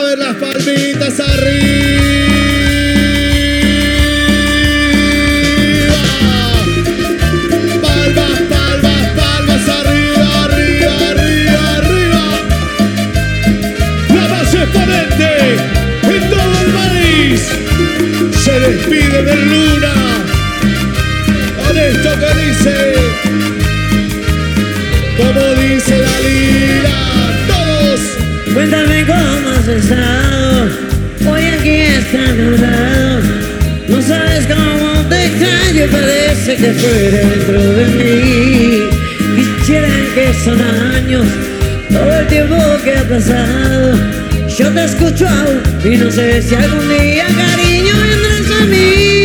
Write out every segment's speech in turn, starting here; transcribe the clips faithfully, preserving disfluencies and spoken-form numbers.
ver las palmitas arriba. Palmas, palmas, palmas arriba, arriba, arriba, arriba. La más exponente en todo el país se despide de Luna. Con esto que dice, como dice la lira, todos. Cuéntame cómo has estado, hoy aquí estás nublado. No sabes cómo te extraño, parece que fuera dentro de mí. Quisieran que son años, todo el tiempo que ha pasado. Yo te escucho aún y no sé si algún día, cariño, vendrás a mí.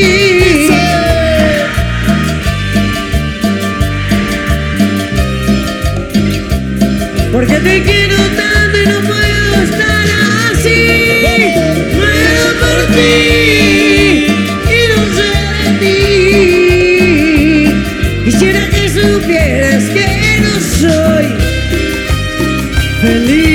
Porque te quiero tanto y no puedo estar así. Muero por ti y no sé de ti. Quisiera que supieras que no soy feliz.